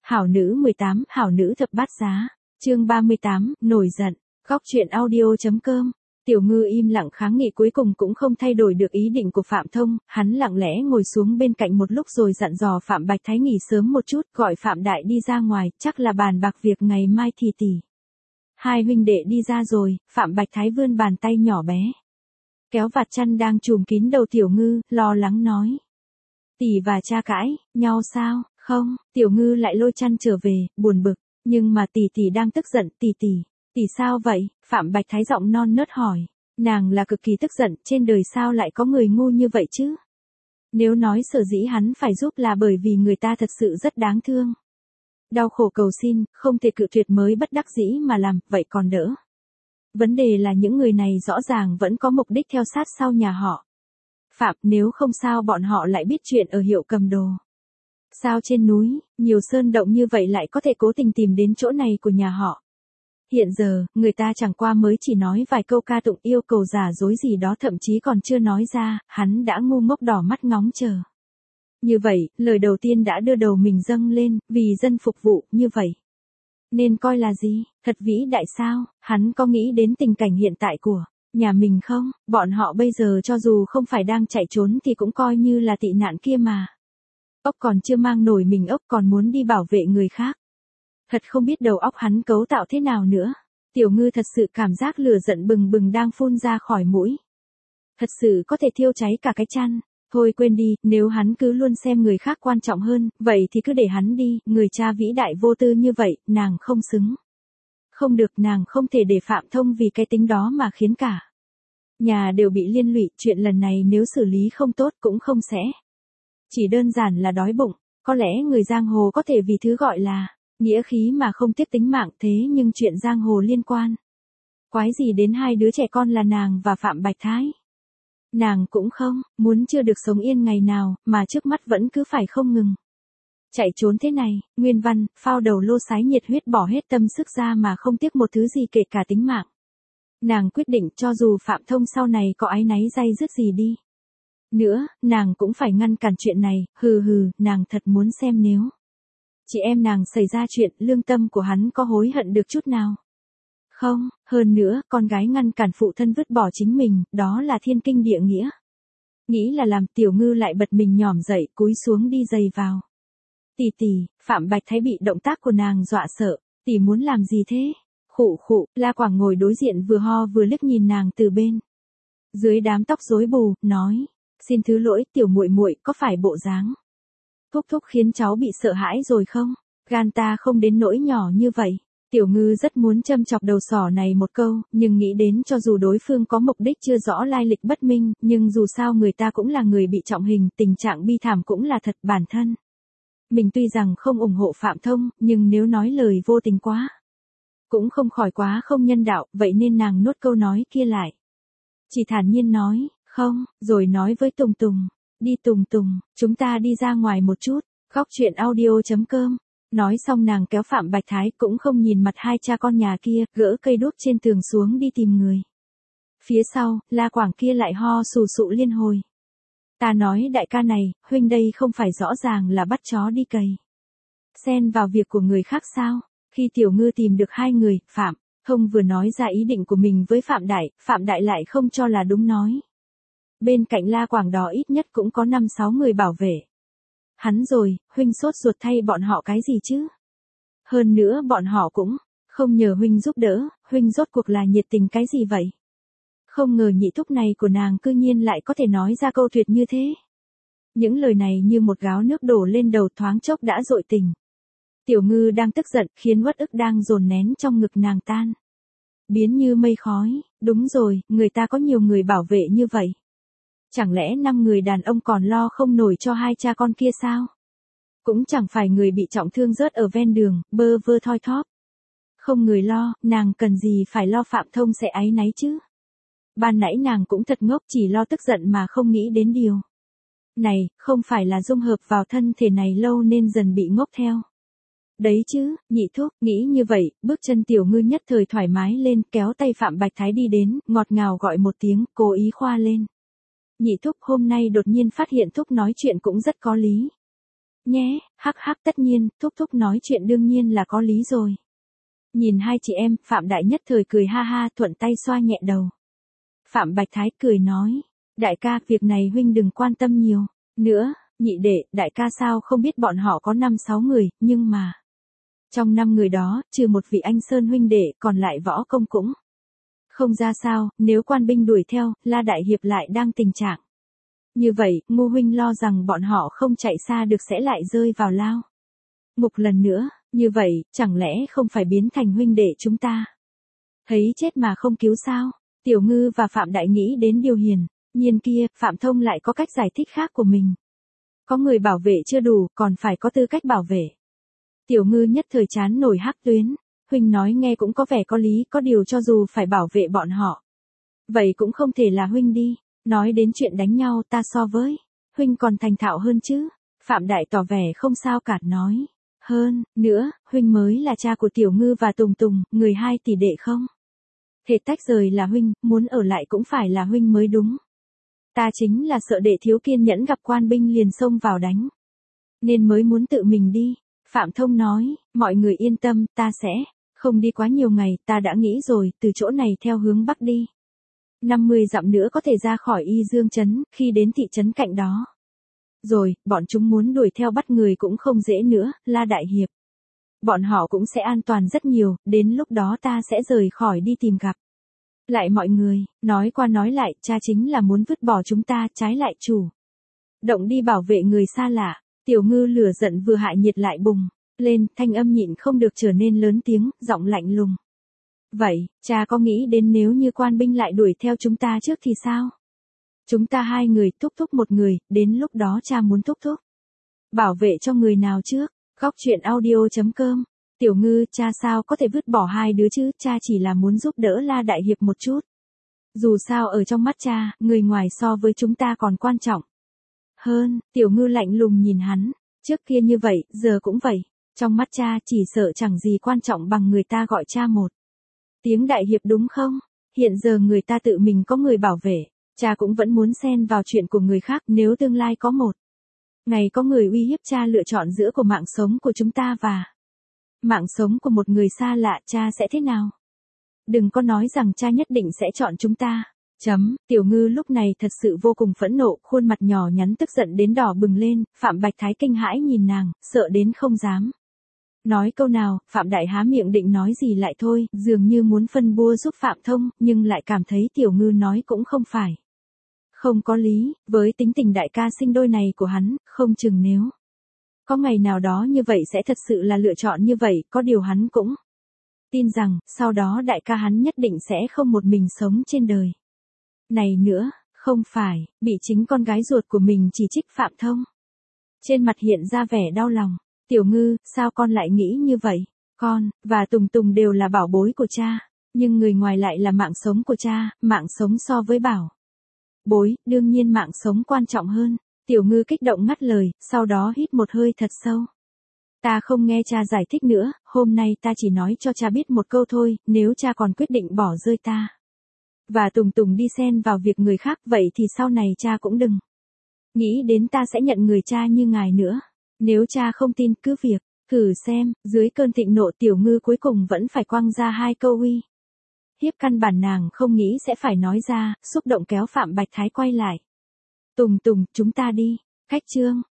Hảo nữ 18, hảo nữ thập bát giá. Chương 38, nổi giận. Góc truyện audio.com. Tiểu Ngư im lặng kháng nghị cuối cùng cũng không thay đổi được ý định của Phạm Thông, hắn lặng lẽ ngồi xuống bên cạnh một lúc rồi dặn dò Phạm Bạch Thái nghỉ sớm một chút, gọi Phạm Đại đi ra ngoài, chắc là bàn bạc việc ngày mai thì tỷ. Hai huynh đệ đi ra rồi, Phạm Bạch Thái vươn bàn tay nhỏ bé, kéo vạt chăn đang trùm kín đầu Tiểu Ngư, lo lắng nói. Tỷ và cha cãi nhau sao? Không, Tiểu Ngư lại lôi chăn trở về, buồn bực, nhưng mà tỷ đang tức giận, tỷ sao vậy? Phạm Bạch Thái giọng non nớt hỏi. Nàng là cực kỳ tức giận, trên đời sao lại có người ngu như vậy chứ? Nếu nói sở dĩ hắn phải giúp là bởi vì người ta thật sự rất đáng thương. Đau khổ cầu xin, không thể cự tuyệt mới bất đắc dĩ mà làm, vậy còn đỡ. Vấn đề là những người này rõ ràng vẫn có mục đích theo sát sau nhà họ. Phạm, nếu không sao bọn họ lại biết chuyện ở hiệu cầm đồ. Sao trên núi, nhiều sơn động như vậy lại có thể cố tình tìm đến chỗ này của nhà họ. Hiện giờ, người ta chẳng qua mới chỉ nói vài câu ca tụng yêu cầu giả dối gì đó thậm chí còn chưa nói ra, hắn đã ngu ngốc đỏ mắt ngóng chờ. Như vậy, lời đầu tiên đã đưa đầu mình dâng lên, vì dân phục vụ, như vậy. Nên coi là gì, thật vĩ đại sao, hắn có nghĩ đến tình cảnh hiện tại của nhà mình không, bọn họ bây giờ cho dù không phải đang chạy trốn thì cũng coi như là tị nạn kia mà. Ốc còn chưa mang nổi mình ốc còn muốn đi bảo vệ người khác. Thật không biết đầu óc hắn cấu tạo thế nào nữa. Tiểu Ngư thật sự cảm giác lửa giận bừng bừng đang phun ra khỏi mũi. Thật sự có thể thiêu cháy cả cái chăn. Thôi quên đi, nếu hắn cứ luôn xem người khác quan trọng hơn, vậy thì cứ để hắn đi, người cha vĩ đại vô tư như vậy, nàng không xứng. Không được, nàng không thể để Phạm Thông vì cái tính đó mà khiến cả nhà đều bị liên lụy, chuyện lần này nếu xử lý không tốt cũng không sẽ. Chỉ đơn giản là đói bụng, có lẽ người giang hồ có thể vì thứ gọi là nghĩa khí mà không tiếc tính mạng, thế nhưng chuyện giang hồ liên quan quái gì đến hai đứa trẻ con là nàng và Phạm Bạch Thái. Nàng cũng không muốn chưa được sống yên ngày nào, mà trước mắt vẫn cứ phải không ngừng chạy trốn thế này. Nguyên văn, phao đầu lô sái nhiệt huyết bỏ hết tâm sức ra mà không tiếc một thứ gì kể cả tính mạng. Nàng quyết định cho dù Phạm Thông sau này có áy náy day dứt gì đi nữa, nàng cũng phải ngăn cản chuyện này. Nàng thật muốn xem nếu chị em nàng xảy ra chuyện, lương tâm của hắn có hối hận được chút nào. Không, hơn nữa, con gái ngăn cản phụ thân vứt bỏ chính mình, đó là thiên kinh địa nghĩa. Nghĩ là làm, Tiểu Ngư lại bật mình nhỏm dậy, cúi xuống đi giày vào. Tỷ, Phạm Bạch Thái bị động tác của nàng dọa sợ. Tỷ muốn làm gì thế? Khụ, La Quảng ngồi đối diện vừa ho vừa liếc nhìn nàng từ bên dưới đám tóc rối bù, nói: Xin thứ lỗi, tiểu muội có phải bộ dáng thúc khiến cháu bị sợ hãi rồi không? Gan ta không đến nỗi nhỏ như vậy. Tiểu Ngư rất muốn châm chọc đầu sỏ này một câu, nhưng nghĩ đến cho dù đối phương có mục đích chưa rõ lai lịch bất minh, nhưng dù sao người ta cũng là người bị trọng hình, tình trạng bi thảm cũng là thật. Bản thân mình tuy rằng không ủng hộ Phạm Thông, nhưng nếu nói lời vô tình quá cũng không khỏi quá không nhân đạo, vậy nên nàng nuốt câu nói kia lại. Chỉ thản nhiên nói, không, rồi nói với Tùng, đi Tùng, chúng ta đi ra ngoài một chút. Góc truyện audio.com. Nói xong nàng kéo Phạm Bạch Thái cũng không nhìn mặt hai cha con nhà kia, gỡ cây đuốc trên tường xuống đi tìm người. Phía sau, La Quảng kia lại ho sù sụ liên hồi. Ta nói đại ca này, huynh đây không phải rõ ràng là bắt chó đi cày xen vào việc của người khác sao? Khi Tiểu Ngư tìm được hai người, Phạm Thông vừa nói ra ý định của mình với Phạm Đại lại không cho là đúng nói. Bên cạnh La Quảng đó ít nhất cũng có 5-6 người bảo vệ hắn rồi, huynh sốt ruột thay bọn họ cái gì chứ? Hơn nữa bọn họ cũng không nhờ huynh giúp đỡ, huynh rốt cuộc là nhiệt tình cái gì vậy? Không ngờ nhị thúc này của nàng cư nhiên lại có thể nói ra câu tuyệt như thế. Những lời này như một gáo nước đổ lên đầu, thoáng chốc đã dội tình. Tiểu Ngư đang tức giận, khiến uất ức đang dồn nén trong ngực nàng tan biến như mây khói. Đúng rồi, người ta có nhiều người bảo vệ như vậy. Chẳng lẽ 5 người đàn ông còn lo không nổi cho hai cha con kia sao? Cũng chẳng phải người bị trọng thương rớt ở ven đường, bơ vơ thoi thóp. Không người lo, nàng cần gì phải lo Phạm Thông sẽ áy náy chứ? Ban nãy nàng cũng thật ngốc, chỉ lo tức giận mà không nghĩ đến điều này, không phải là dung hợp vào thân thể này lâu nên dần bị ngốc theo. Đấy chứ, nhị thúc, nghĩ như vậy, bước chân Tiểu Ngư nhất thời thoải mái lên, kéo tay Phạm Bạch Thái đi đến, ngọt ngào gọi một tiếng, cố ý khoa lên. Nhị thúc hôm nay đột nhiên phát hiện thúc nói chuyện cũng rất có lý. Nhé, hắc hắc tất nhiên, thúc thúc nói chuyện đương nhiên là có lý rồi. Nhìn hai chị em, Phạm Đại nhất thời cười ha ha thuận tay xoa nhẹ đầu. Phạm Bạch Thái cười nói, đại ca việc này huynh đừng quan tâm nhiều. Nữa, nhị đệ, đại ca sao không biết bọn họ có 5-6 người, nhưng mà. Trong 5 người đó, trừ một vị anh Sơn huynh đệ, còn lại võ công cũng. Không ra sao, nếu quan binh đuổi theo, La Đại Hiệp lại đang tình trạng. Như vậy, Ngô huynh lo rằng bọn họ không chạy xa được sẽ lại rơi vào lao. Ngục lần nữa, như vậy, chẳng lẽ không phải biến thành huynh đệ chúng ta? Thấy chết mà không cứu sao? Tiểu Ngư và Phạm Đại nghĩ đến điều hiền. Nhiên kia, Phạm Thông lại có cách giải thích khác của mình. Có người bảo vệ chưa đủ, còn phải có tư cách bảo vệ. Tiểu Ngư nhất thời chán nổi hắc tuyến. Huynh nói nghe cũng có vẻ có lý, có điều cho dù phải bảo vệ bọn họ. Vậy cũng không thể là huynh đi. Nói đến chuyện đánh nhau ta so với. Huynh còn thành thạo hơn chứ. Phạm Đại tỏ vẻ không sao cả nói. Hơn, nữa, huynh mới là cha của Tiểu Ngư và Tùng Tùng, người hai tỷ đệ không? Thể tách rời là huynh, muốn ở lại cũng phải là huynh mới đúng. Ta chính là sợ đệ thiếu kiên nhẫn gặp quan binh liền xông vào đánh. Nên mới muốn tự mình đi. Phạm Thông nói, mọi người yên tâm, ta sẽ không đi quá nhiều ngày, ta đã nghĩ rồi, từ chỗ này theo hướng bắc đi. 50 dặm nữa có thể ra khỏi Y Dương Trấn, khi đến thị trấn cạnh đó. Rồi, bọn chúng muốn đuổi theo bắt người cũng không dễ nữa, La Đại Hiệp. Bọn họ cũng sẽ an toàn rất nhiều, đến lúc đó ta sẽ rời khỏi đi tìm gặp. Lại mọi người, nói qua nói lại, cha chính là muốn vứt bỏ chúng ta, trái lại chủ. Động đi bảo vệ người xa lạ, Tiểu Ngư lửa giận vừa hạ nhiệt lại bùng. Lên, thanh âm nhịn không được trở nên lớn tiếng, giọng lạnh lùng. Vậy, cha có nghĩ đến nếu như quan binh lại đuổi theo chúng ta trước thì sao? Chúng ta hai người thúc thúc một người, đến lúc đó cha muốn thúc thúc. Bảo vệ cho người nào trước? Góc truyện audio.com. Tiểu Ngư, cha sao có thể vứt bỏ hai đứa chứ, cha chỉ là muốn giúp đỡ La Đại Hiệp một chút. Dù sao ở trong mắt cha, người ngoài so với chúng ta còn quan trọng. Hơn, Tiểu Ngư lạnh lùng nhìn hắn, trước kia như vậy, giờ cũng vậy. Trong mắt cha chỉ sợ chẳng gì quan trọng bằng người ta gọi cha một tiếng Đại Hiệp đúng không? Hiện giờ người ta tự mình có người bảo vệ, cha cũng vẫn muốn xen vào chuyện của người khác nếu tương lai có một ngày có người uy hiếp cha lựa chọn giữa của mạng sống của chúng ta và mạng sống của một người xa lạ, cha sẽ thế nào? Đừng có nói rằng cha nhất định sẽ chọn chúng ta. Tiểu Ngư lúc này thật sự vô cùng phẫn nộ, khuôn mặt nhỏ nhắn tức giận đến đỏ bừng lên, Phạm Bạch Thái kinh hãi nhìn nàng, sợ đến không dám nói câu nào. Phạm Đại há miệng định nói gì lại thôi, dường như muốn phân bua giúp Phạm Thông, nhưng lại cảm thấy Tiểu Ngư nói cũng không phải không có lý, với tính tình đại ca sinh đôi này của hắn, không chừng nếu có ngày nào đó như vậy sẽ thật sự là lựa chọn như vậy, có điều hắn cũng tin rằng, sau đó đại ca hắn nhất định sẽ không một mình sống trên đời này nữa, không phải, bị chính con gái ruột của mình chỉ trích Phạm Thông. Trên mặt hiện ra vẻ đau lòng. Tiểu Ngư, sao con lại nghĩ như vậy? Con, và Tùng Tùng đều là bảo bối của cha, nhưng người ngoài lại là mạng sống của cha, mạng sống so với bảo bối, đương nhiên mạng sống quan trọng hơn. Tiểu Ngư kích động ngắt lời, sau đó hít một hơi thật sâu. Ta không nghe cha giải thích nữa, hôm nay ta chỉ nói cho cha biết một câu thôi, nếu cha còn quyết định bỏ rơi ta và Tùng Tùng đi xen vào việc người khác, vậy thì sau này cha cũng đừng nghĩ đến ta sẽ nhận người cha như ngài nữa. Nếu cha không tin cứ việc thử xem. Dưới cơn thịnh nộ, Tiểu Ngư cuối cùng vẫn phải quăng ra hai câu uy hiếp căn bản nàng không nghĩ sẽ phải nói ra, xúc động kéo Phạm Bạch Thái quay lại. Tùng Tùng, chúng ta đi. Cách chương